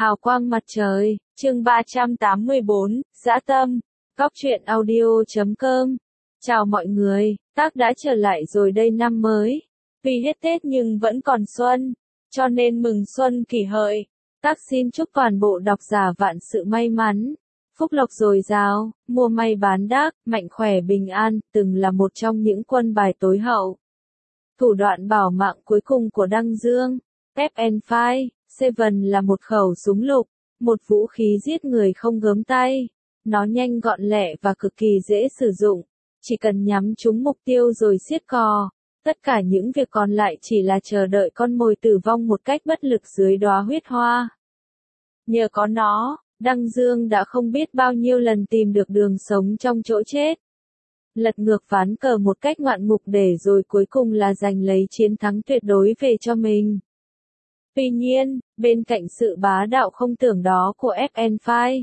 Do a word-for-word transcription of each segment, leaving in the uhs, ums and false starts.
Hào quang mặt trời, chương ba trăm tám mươi bốn, dã tâm, Cóc truyện audio chấm com. Chào mọi người, tác đã trở lại rồi đây năm mới. Tuy hết Tết nhưng vẫn còn xuân, cho nên mừng xuân kỷ hợi. Tác xin chúc toàn bộ độc giả vạn sự may mắn, phúc lộc dồi dào, mua may bán đắt, mạnh khỏe bình an, từng là một trong những quân bài tối hậu. Thủ đoạn bảo mạng cuối cùng của Đăng Dương, ép en năm, Seven là một khẩu súng lục, một vũ khí giết người không gớm tay. Nó nhanh gọn lẹ và cực kỳ dễ sử dụng, chỉ cần nhắm trúng mục tiêu rồi siết cò. Tất cả những việc còn lại chỉ là chờ đợi con mồi tử vong một cách bất lực dưới đóa huyết hoa. Nhờ có nó, Đăng Dương đã không biết bao nhiêu lần tìm được đường sống trong chỗ chết. Lật ngược ván cờ một cách ngoạn mục để rồi cuối cùng là giành lấy chiến thắng tuyệt đối về cho mình. Tuy nhiên, bên cạnh sự bá đạo không tưởng đó của ép en năm,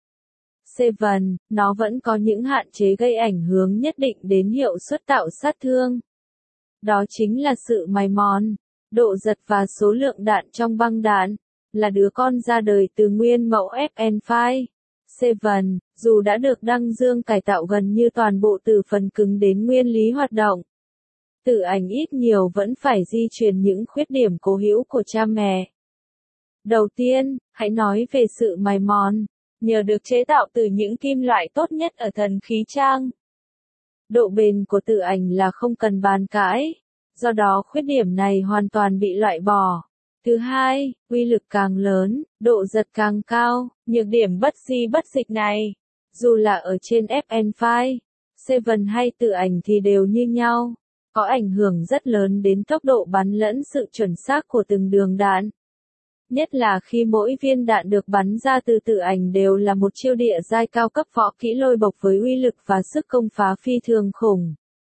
Seven, nó vẫn có những hạn chế gây ảnh hưởng nhất định đến hiệu suất tạo sát thương. Đó chính là sự mài mòn, độ giật và số lượng đạn trong băng đạn, là đứa con ra đời từ nguyên mẫu ép en năm. Seven, dù đã được Đăng Dương cải tạo gần như toàn bộ từ phần cứng đến nguyên lý hoạt động, Tử Ảnh ít nhiều vẫn phải di truyền những khuyết điểm cố hữu của cha mẹ. Đầu tiên, hãy nói về sự mài mòn, nhờ được chế tạo từ những kim loại tốt nhất ở thần khí trang. Độ bền của Tử Ảnh là không cần bàn cãi, do đó khuyết điểm này hoàn toàn bị loại bỏ. Thứ hai, uy lực càng lớn, độ giật càng cao, nhược điểm bất di bất dịch này, dù là ở trên ép en năm, Seven hay Tử Ảnh thì đều như nhau, có ảnh hưởng rất lớn đến tốc độ bắn lẫn sự chuẩn xác của từng đường đạn. Nhất là khi mỗi viên đạn được bắn ra từ Tử Ảnh đều là một chiêu địa giai cao cấp võ kỹ lôi bộc với uy lực và sức công phá phi thường khủng.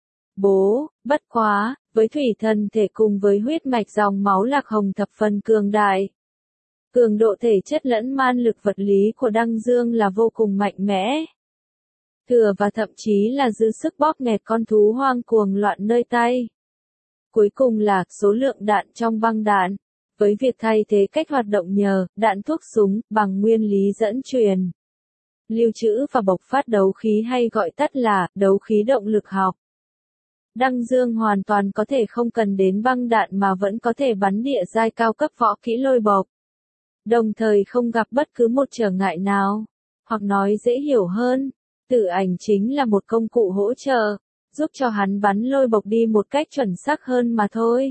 Bố, bất quá, với thủy thần thể cùng với huyết mạch dòng máu lạc hồng thập phần cường đại. Cường độ thể chất lẫn man lực vật lý của Đăng Dương là vô cùng mạnh mẽ. Thừa và thậm chí là dư sức bóp nghẹt con thú hoang cuồng loạn nơi tay. Cuối cùng là số lượng đạn trong băng đạn, với việc thay thế cách hoạt động nhờ đạn thuốc súng bằng nguyên lý dẫn truyền, lưu trữ và bộc phát đấu khí hay gọi tắt là đấu khí động lực học. Đăng Dương hoàn toàn có thể không cần đến băng đạn mà vẫn có thể bắn địa giai cao cấp võ kỹ lôi bộc, đồng thời không gặp bất cứ một trở ngại nào. Hoặc nói dễ hiểu hơn, Tử Ảnh chính là một công cụ hỗ trợ, giúp cho hắn bắn lôi bộc đi một cách chuẩn xác hơn mà thôi.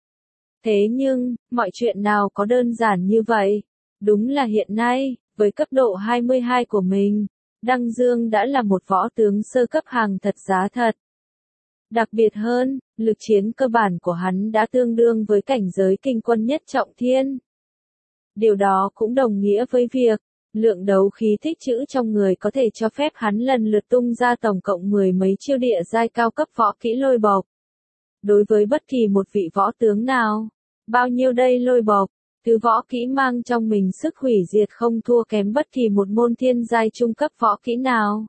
Thế nhưng, mọi chuyện nào có đơn giản như vậy? Đúng là hiện nay, với cấp độ hai mươi hai của mình, Đăng Dương đã là một võ tướng sơ cấp hàng thật giá thật. Đặc biệt hơn, lực chiến cơ bản của hắn đã tương đương với cảnh giới kinh quân nhất trọng thiên. Điều đó cũng đồng nghĩa với việc, lượng đấu khí tích trữ trong người có thể cho phép hắn lần lượt tung ra tổng cộng mười mấy chiêu địa giai cao cấp võ kỹ lôi bộc. Đối với bất kỳ một vị võ tướng nào, bao nhiêu đây lôi bộc, thứ võ kỹ mang trong mình sức hủy diệt không thua kém bất kỳ một môn thiên giai trung cấp võ kỹ nào.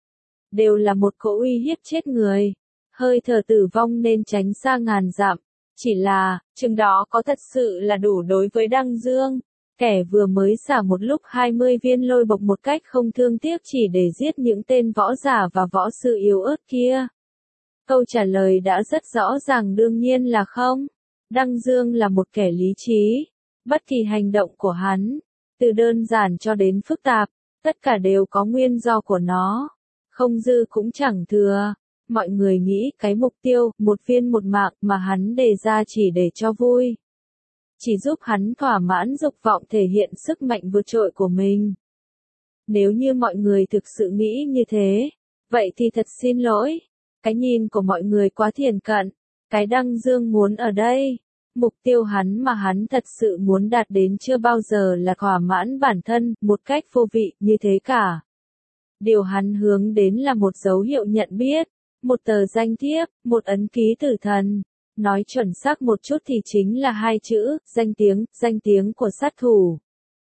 Đều là một cỗ uy hiếp chết người, hơi thở tử vong nên tránh xa ngàn dặm. Chỉ là, chừng đó có thật sự là đủ đối với Đăng Dương, kẻ vừa mới xả một lúc hai mươi viên lôi bộc một cách không thương tiếc chỉ để giết những tên võ giả và võ sư yếu ớt kia? Câu trả lời đã rất rõ ràng, đương nhiên là không. Đăng Dương là một kẻ lý trí. Bất kỳ hành động của hắn, từ đơn giản cho đến phức tạp, tất cả đều có nguyên do của nó. Không dư cũng chẳng thừa. Mọi người nghĩ cái mục tiêu, một viên một mạng mà hắn đề ra chỉ để cho vui, chỉ giúp hắn thỏa mãn dục vọng thể hiện sức mạnh vượt trội của mình. Nếu như mọi người thực sự nghĩ như thế, vậy thì thật xin lỗi. Cái nhìn của mọi người quá thiển cận. Cái Đăng Dương muốn ở đây, mục tiêu hắn mà hắn thật sự muốn đạt đến chưa bao giờ là thỏa mãn bản thân một cách vô vị như thế cả. Điều hắn hướng đến là một dấu hiệu nhận biết, một tờ danh thiếp, một ấn ký tử thần. Nói chuẩn xác một chút thì chính là hai chữ, danh tiếng, danh tiếng của sát thủ.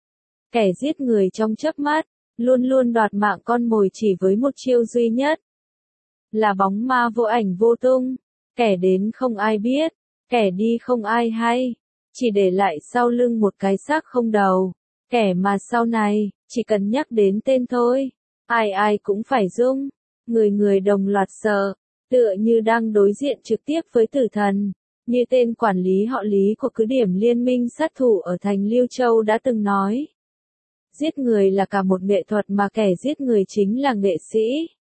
Kẻ giết người trong chớp mắt, luôn luôn đoạt mạng con mồi chỉ với một chiêu duy nhất. Là bóng ma vô ảnh vô tung, kẻ đến không ai biết, kẻ đi không ai hay, chỉ để lại sau lưng một cái xác không đầu. Kẻ mà sau này, chỉ cần nhắc đến tên thôi, ai ai cũng phải rung, người người đồng loạt sợ, tựa như đang đối diện trực tiếp với tử thần. Như tên quản lý họ Lý của cứ điểm liên minh sát thủ ở thành Liêu Châu đã từng nói. Giết người là cả một nghệ thuật mà kẻ giết người chính là nghệ sĩ.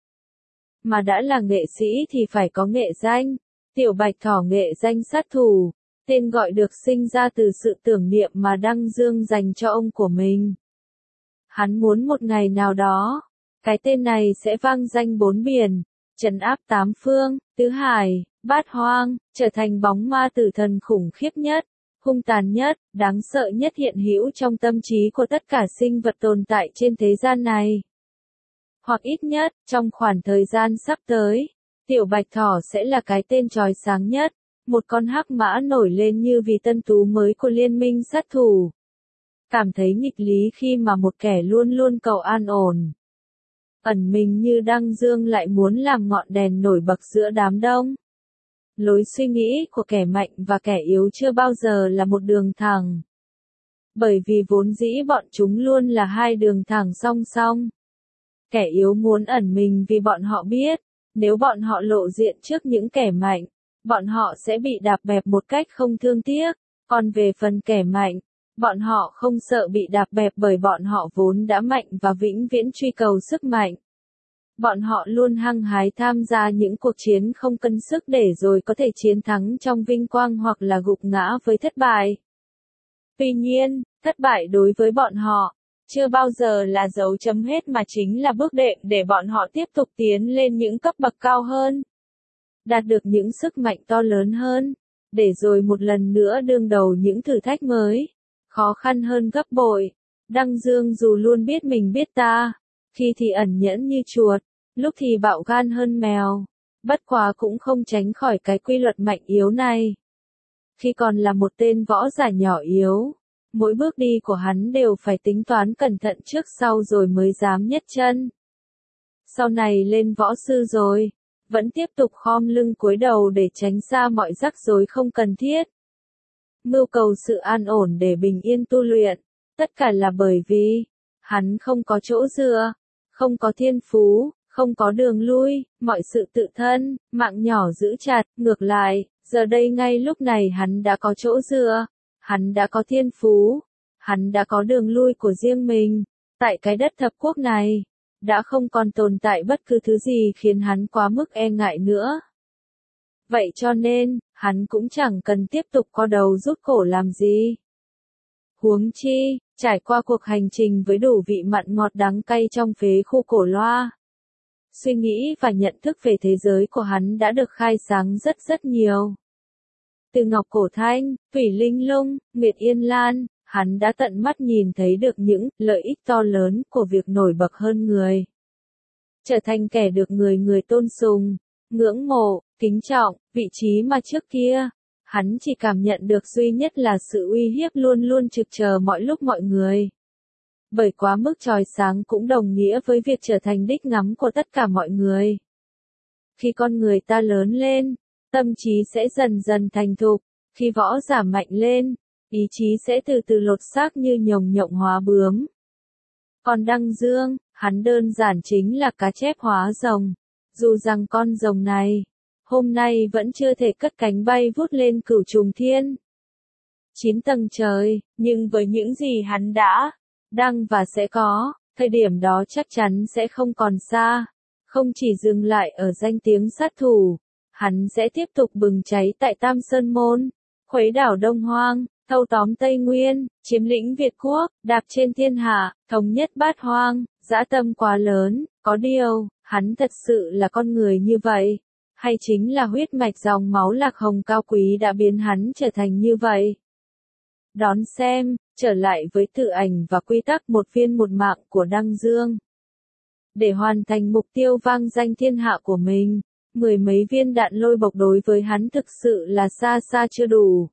Mà đã là nghệ sĩ thì phải có nghệ danh. Tiểu Bạch Thỏ nghệ danh sát thủ, tên gọi được sinh ra từ sự tưởng niệm mà Đăng Dương dành cho ông của mình. Hắn muốn một ngày nào đó, cái tên này sẽ vang danh bốn biển, trấn áp tám phương, tứ hải, bát hoang, trở thành bóng ma tử thần khủng khiếp nhất, hung tàn nhất, đáng sợ nhất hiện hữu trong tâm trí của tất cả sinh vật tồn tại trên thế gian này. Hoặc ít nhất, trong khoảng thời gian sắp tới, Tiểu Bạch Thỏ sẽ là cái tên chói sáng nhất, một con hắc mã nổi lên như vì tân tú mới của liên minh sát thủ. Cảm thấy nghịch lý khi mà một kẻ luôn luôn cầu an ổn, ẩn mình như Đăng Dương lại muốn làm ngọn đèn nổi bật giữa đám đông. Lối suy nghĩ của kẻ mạnh và kẻ yếu chưa bao giờ là một đường thẳng. Bởi vì vốn dĩ bọn chúng luôn là hai đường thẳng song song. Kẻ yếu muốn ẩn mình vì bọn họ biết, nếu bọn họ lộ diện trước những kẻ mạnh, bọn họ sẽ bị đạp bẹp một cách không thương tiếc. Còn về phần kẻ mạnh, bọn họ không sợ bị đạp bẹp bởi bọn họ vốn đã mạnh và vĩnh viễn truy cầu sức mạnh. Bọn họ luôn hăng hái tham gia những cuộc chiến không cân sức để rồi có thể chiến thắng trong vinh quang hoặc là gục ngã với thất bại. Tuy nhiên, thất bại đối với bọn họ, chưa bao giờ là dấu chấm hết mà chính là bước đệm để bọn họ tiếp tục tiến lên những cấp bậc cao hơn. Đạt được những sức mạnh to lớn hơn, để rồi một lần nữa đương đầu những thử thách mới, khó khăn hơn gấp bội. Đăng Dương dù luôn biết mình biết ta, khi thì ẩn nhẫn như chuột, lúc thì bạo gan hơn mèo, bất quá cũng không tránh khỏi cái quy luật mạnh yếu này. Khi còn là một tên võ giả nhỏ yếu, mỗi bước đi của hắn đều phải tính toán cẩn thận trước sau rồi mới dám nhấc chân. Sau này lên võ sư rồi, vẫn tiếp tục khom lưng cúi đầu để tránh xa mọi rắc rối không cần thiết. Mưu cầu sự an ổn để bình yên tu luyện, tất cả là bởi vì, hắn không có chỗ dựa, không có thiên phú, không có đường lui, mọi sự tự thân, mạng nhỏ giữ chặt, ngược lại, giờ đây ngay lúc này hắn đã có chỗ dựa, hắn đã có thiên phú, hắn đã có đường lui của riêng mình, tại cái đất thập quốc này, đã không còn tồn tại bất cứ thứ gì khiến hắn quá mức e ngại nữa. Vậy cho nên, hắn cũng chẳng cần tiếp tục co đầu rút cổ làm gì. Huống chi, trải qua cuộc hành trình với đủ vị mặn ngọt đắng cay trong phế khu Cổ Loa, suy nghĩ và nhận thức về thế giới của hắn đã được khai sáng rất rất nhiều. Từ Ngọc Cổ Thanh, Thủy Linh Lung, Nguyệt Yên Lan, hắn đã tận mắt nhìn thấy được những lợi ích to lớn của việc nổi bật hơn người. Trở thành kẻ được người người tôn sùng, ngưỡng mộ, kính trọng, vị trí mà trước kia, hắn chỉ cảm nhận được duy nhất là sự uy hiếp luôn luôn trực chờ mọi lúc mọi người. Bởi quá mức chói sáng cũng đồng nghĩa với việc trở thành đích ngắm của tất cả mọi người. Khi con người ta lớn lên, tâm trí sẽ dần dần thành thục, khi võ giả mạnh lên, ý chí sẽ từ từ lột xác như nhồng nhộng hóa bướm. Còn Đăng Dương, hắn đơn giản chính là cá chép hóa rồng, dù rằng con rồng này, hôm nay vẫn chưa thể cất cánh bay vút lên cửu trùng thiên. Chín tầng trời, nhưng với những gì hắn đã, đang và sẽ có, thời điểm đó chắc chắn sẽ không còn xa, không chỉ dừng lại ở danh tiếng sát thủ, hắn sẽ tiếp tục bừng cháy tại Tam Sơn Môn, khuấy đảo Đông Hoang, thâu tóm Tây Nguyên, chiếm lĩnh Việt Quốc, đạp trên thiên hạ, thống nhất bát hoang, dã tâm quá lớn, có điều, hắn thật sự là con người như vậy, hay chính là huyết mạch dòng máu lạc hồng cao quý đã biến hắn trở thành như vậy. Đón xem, trở lại với tự ảnh và quy tắc một viên một mạng của Đăng Dương. Để hoàn thành mục tiêu vang danh thiên hạ của mình, mười mấy viên đạn lôi bộc đối với hắn thực sự là xa xa chưa đủ.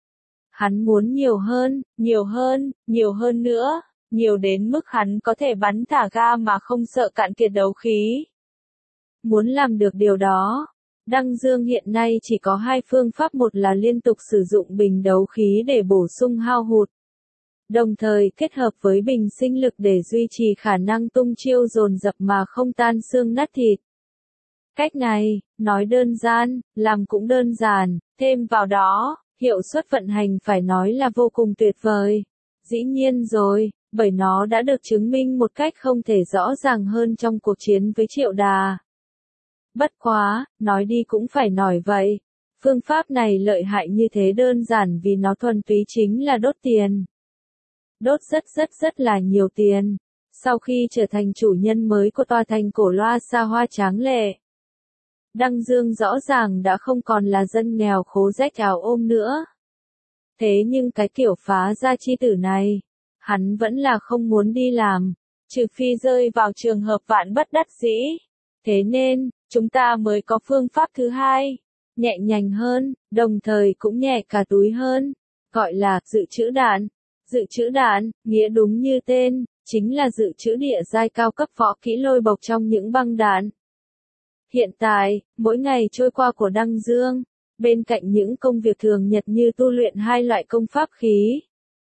Hắn muốn nhiều hơn, nhiều hơn, nhiều hơn nữa, nhiều đến mức hắn có thể bắn thả ga mà không sợ cạn kiệt đấu khí. Muốn làm được điều đó, Đăng Dương hiện nay chỉ có hai phương pháp, một là liên tục sử dụng bình đấu khí để bổ sung hao hụt. đồng thời kết hợp với bình sinh lực để duy trì khả năng tung chiêu dồn dập mà không tan xương nát thịt. Cách này, nói đơn giản, làm cũng đơn giản, thêm vào đó, hiệu suất vận hành phải nói là vô cùng tuyệt vời. Dĩ nhiên rồi, bởi nó đã được chứng minh một cách không thể rõ ràng hơn trong cuộc chiến với Triệu Đà. Bất quá, nói đi cũng phải nói vậy. Phương pháp này lợi hại như thế đơn giản vì nó thuần túy chính là đốt tiền. Đốt rất rất rất là nhiều tiền. Sau khi trở thành chủ nhân mới của tòa thành cổ loa xa hoa tráng lệ, Đăng Dương rõ ràng đã không còn là dân nghèo khố rách áo ôm nữa. Thế nhưng cái kiểu phá gia chi tử này, hắn vẫn là không muốn đi làm, trừ phi rơi vào trường hợp vạn bất đắc dĩ. Thế nên, chúng ta mới có phương pháp thứ hai, nhẹ nhàng hơn, đồng thời cũng nhẹ cả túi hơn, gọi là dự trữ đạn. Dự trữ đạn, nghĩa đúng như tên, chính là dự trữ địa giai cao cấp võ kỹ lôi bộc trong những băng đạn. Hiện tại, mỗi ngày trôi qua của Đăng Dương, bên cạnh những công việc thường nhật như tu luyện hai loại công pháp khí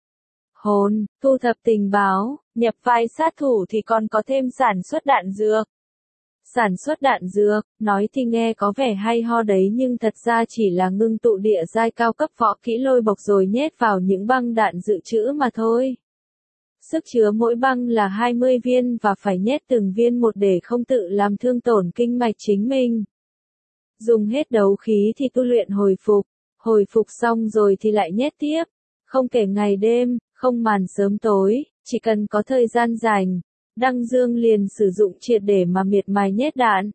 hồn, thu thập tình báo, nhập vai sát thủ thì còn có thêm sản xuất đạn dược. Sản xuất đạn dược, nói thì nghe có vẻ hay ho đấy nhưng thật ra chỉ là ngưng tụ địa giai cao cấp võ kỹ lôi bộc rồi nhét vào những băng đạn dự trữ mà thôi. Sức chứa mỗi băng là hai mươi viên và phải nhét từng viên một để không tự làm thương tổn kinh mạch chính mình. Dùng hết đấu khí thì tu luyện hồi phục, hồi phục xong rồi thì lại nhét tiếp. Không kể ngày đêm, không màn sớm tối, chỉ cần có thời gian rảnh, Đăng Dương liền sử dụng triệt để mà miệt mài nhét đạn.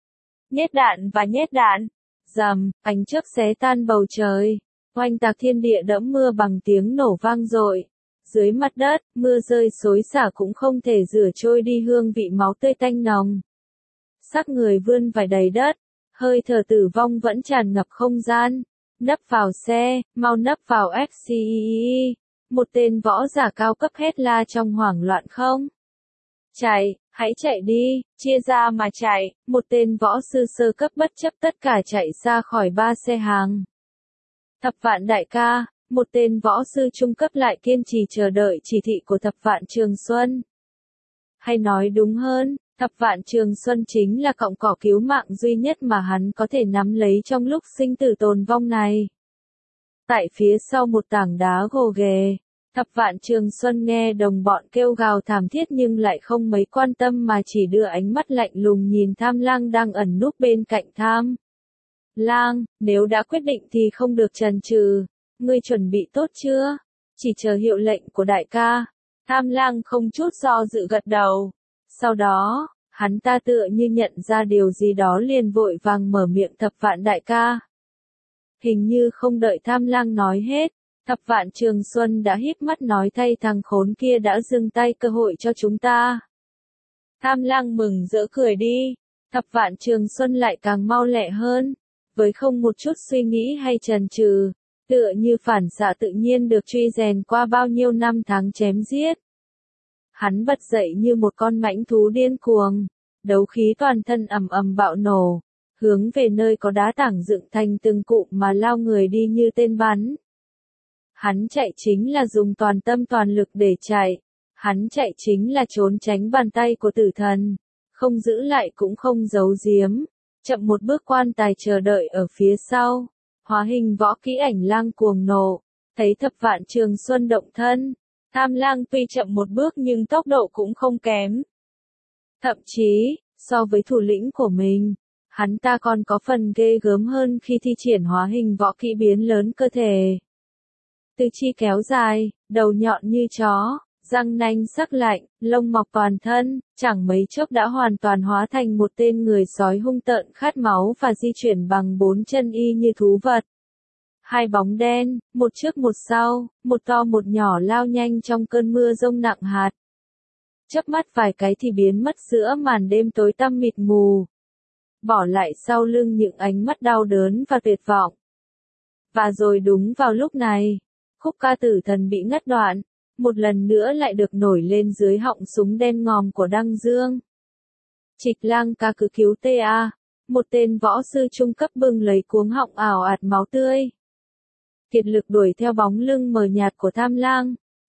Nhét đạn và nhét đạn. Rầm, ánh chớp xé tan bầu trời. Oanh tạc thiên địa đẫm mưa bằng tiếng nổ vang dội. Dưới mặt đất, mưa rơi xối xả cũng không thể rửa trôi đi hương vị máu tươi tanh nồng. Xác người vươn vải đầy đất, hơi thở tử vong vẫn tràn ngập không gian. Nấp vào xe, mau nấp vào ép xê e e. Một tên võ giả cao cấp hét la trong hoảng loạn không. Chạy, hãy chạy đi, chia ra mà chạy, một tên võ sư sơ cấp bất chấp tất cả chạy ra khỏi ba xe hàng. Thập Vạn đại ca, một tên võ sư trung cấp lại kiên trì chờ đợi chỉ thị của Thập Vạn Trường Xuân. Hay nói đúng hơn, Thập Vạn Trường Xuân chính là cọng cỏ cứu mạng duy nhất mà hắn có thể nắm lấy trong lúc sinh tử tồn vong này. Tại phía sau một tảng đá gồ ghề, Thập Vạn Trường Xuân nghe đồng bọn kêu gào thảm thiết nhưng lại không mấy quan tâm mà chỉ đưa ánh mắt lạnh lùng nhìn Tham Lang đang ẩn núp bên cạnh Tham Lang, nếu đã quyết định thì không được chần chừ, ngươi chuẩn bị tốt chưa? Chỉ chờ hiệu lệnh của đại ca. Tham Lang không chút do dự gật đầu. Sau đó, hắn ta tựa như nhận ra điều gì đó liền vội vàng mở miệng Thập Vạn đại ca. Hình như không đợi Tham Lang nói hết, Thập Vạn Trường Xuân đã híp mắt nói thay thằng khốn kia đã dừng tay cơ hội cho chúng ta. Tham Lang mừng rỡ cười đi, Thập Vạn Trường Xuân lại càng mau lẹ hơn, với không một chút suy nghĩ hay chần chừ, tựa như phản xạ tự nhiên được truy rèn qua bao nhiêu năm tháng chém giết. Hắn bật dậy như một con mãnh thú điên cuồng, đấu khí toàn thân ầm ầm bạo nổ, hướng về nơi có đá tảng dựng thành từng cụm mà lao người đi như tên bắn. Hắn chạy chính là dùng toàn tâm toàn lực để chạy, hắn chạy chính là trốn tránh bàn tay của tử thần, không giữ lại cũng không giấu giếm, chậm một bước quan tài chờ đợi ở phía sau, hóa hình võ kỹ ảnh lang cuồng nộ, thấy Thập Vạn Trường Xuân động thân, Tham Lang tuy chậm một bước nhưng tốc độ cũng không kém. Thậm chí, so với thủ lĩnh của mình, hắn ta còn có phần ghê gớm hơn khi thi triển hóa hình võ kỹ biến lớn cơ thể. Tứ chi kéo dài, đầu nhọn như chó, răng nanh sắc lạnh, lông mọc toàn thân, chẳng mấy chốc đã hoàn toàn hóa thành một tên người sói hung tợn khát máu và di chuyển bằng bốn chân y như thú vật. Hai bóng đen, một trước một sau, một to một nhỏ lao nhanh trong cơn mưa rông nặng hạt. Chớp mắt vài cái thì biến mất giữa màn đêm tối tăm mịt mù. Bỏ lại sau lưng những ánh mắt đau đớn và tuyệt vọng. Và rồi đúng vào lúc này, khúc ca tử thần bị ngắt đoạn, một lần nữa lại được nổi lên dưới họng súng đen ngòm của Đăng Dương. Trịch Lang ca cứ cứu tê a, một tên võ sư trung cấp bưng lấy cuống họng ảo ạt máu tươi. Kiệt lực đuổi theo bóng lưng mờ nhạt của Tham Lang,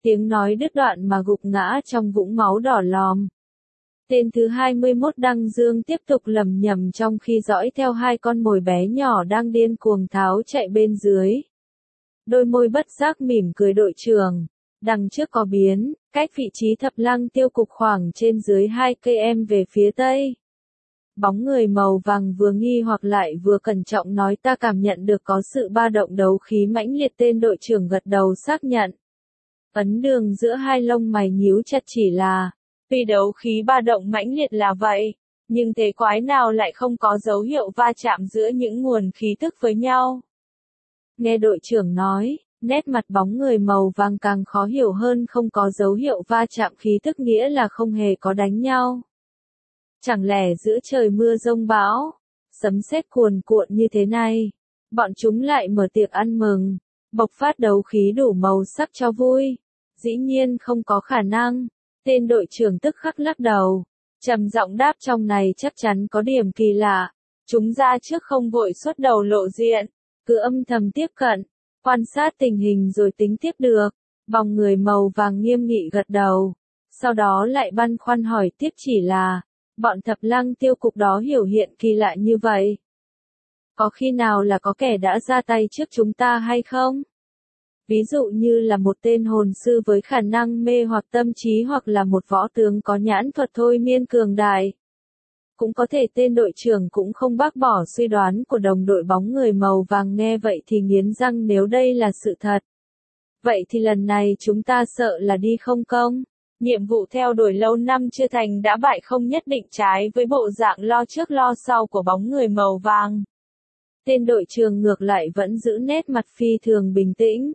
Tiếng nói đứt đoạn mà gục ngã trong vũng máu đỏ lòm. Tên thứ hai mươi mốt Đăng Dương tiếp tục lầm nhầm trong khi dõi theo hai con mồi bé nhỏ đang điên cuồng tháo chạy bên dưới. Đôi môi bất giác mỉm cười đội trưởng. Đằng trước có biến, cách vị trí thập lăng tiêu cục khoảng trên dưới hai cây em về phía tây. Bóng người màu vàng vừa nghi hoặc lại vừa cẩn trọng nói ta cảm nhận được có sự ba động đấu khí mãnh liệt, tên đội trưởng gật đầu xác nhận. Ấn Đường giữa hai lông mày nhíu chặt chỉ là, tuy đấu khí ba động mãnh liệt là vậy, nhưng thế quái nào lại không có dấu hiệu va chạm giữa những nguồn khí tức với nhau. Nghe đội trưởng nói, nét mặt bóng người màu vàng càng khó hiểu hơn, không có dấu hiệu va chạm khí tức nghĩa là không hề có đánh nhau. Chẳng lẽ giữa trời mưa giông bão, sấm sét cuồn cuộn như thế này, bọn chúng lại mở tiệc ăn mừng, bộc phát đấu khí đủ màu sắc cho vui? Dĩ nhiên không có khả năng. Tên đội trưởng tức khắc lắc đầu, trầm giọng đáp trong này chắc chắn có điểm kỳ lạ. Chúng ra trước không vội xuất đầu lộ diện, cứ âm thầm tiếp cận, quan sát tình hình rồi tính tiếp được. Bóng người màu vàng nghiêm nghị gật đầu, sau đó lại băn khoăn hỏi tiếp chỉ là, bọn thập lăng tiêu cục đó hiểu hiện kỳ lạ như vậy. Có khi nào là có kẻ đã ra tay trước chúng ta hay không? Ví dụ như là một tên hồn sư với khả năng mê hoặc tâm trí hoặc là một võ tướng có nhãn thuật thôi miên cường đại. Cũng có thể tên đội trưởng cũng không bác bỏ suy đoán của đồng đội bóng người màu vàng, nghe vậy thì nghiến răng nếu đây là sự thật. Vậy thì lần này chúng ta sợ là đi không công. Nhiệm vụ theo đuổi lâu năm chưa thành đã bại, không nhất định trái với bộ dạng lo trước lo sau của bóng người màu vàng. Tên đội trưởng ngược lại vẫn giữ nét mặt phi thường bình tĩnh.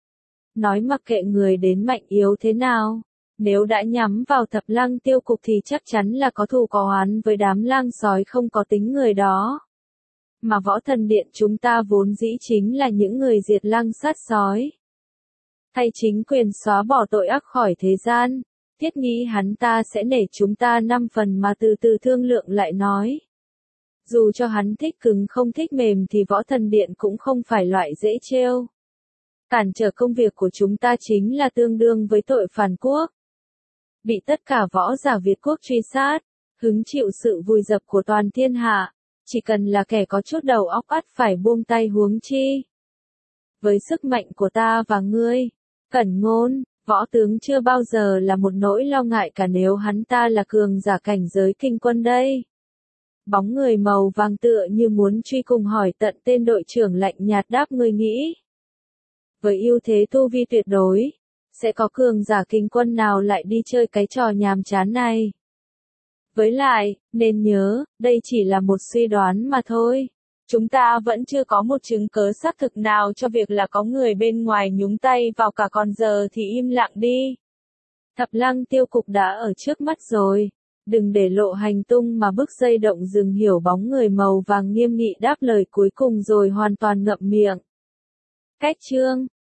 Nói mặc kệ người đến mạnh yếu thế nào, nếu đã nhắm vào thập lăng tiêu cục thì chắc chắn là có thù có oán với đám lang sói không có tính người đó. Mà võ thần điện chúng ta vốn dĩ chính là những người diệt lang sát sói. Thay chính quyền xóa bỏ tội ác khỏi thế gian, thiết nghĩ hắn ta sẽ nể chúng ta năm phần mà từ từ thương lượng lại nói. Dù cho hắn thích cứng không thích mềm thì võ thần điện cũng không phải loại dễ trêu. Cản trở công việc của chúng ta chính là tương đương với tội phản quốc. Bị tất cả võ giả Việt quốc truy sát, hứng chịu sự vùi dập của toàn thiên hạ, chỉ cần là kẻ có chút đầu óc ắt phải buông tay huống chi. Với sức mạnh của ta và ngươi, Cẩn Ngôn, võ tướng chưa bao giờ là một nỗi lo ngại cả nếu hắn ta là cường giả cảnh giới kinh quân đây. Bóng người màu vàng tựa như muốn truy cùng hỏi tận, tên đội trưởng lạnh nhạt đáp ngươi nghĩ. Với ưu thế tu vi tuyệt đối, sẽ có cường giả kinh quân nào lại đi chơi cái trò nhàm chán này. Với lại, nên nhớ, đây chỉ là một suy đoán mà thôi. Chúng ta vẫn chưa có một chứng cớ xác thực nào cho việc là có người bên ngoài nhúng tay vào cả, còn giờ thì im lặng đi. Thập lăng tiêu cục đã ở trước mắt rồi. Đừng để lộ hành tung mà bức dây động rừng, hiểu bóng người màu vàng nghiêm nghị đáp lời cuối cùng rồi hoàn toàn ngậm miệng. Cách chương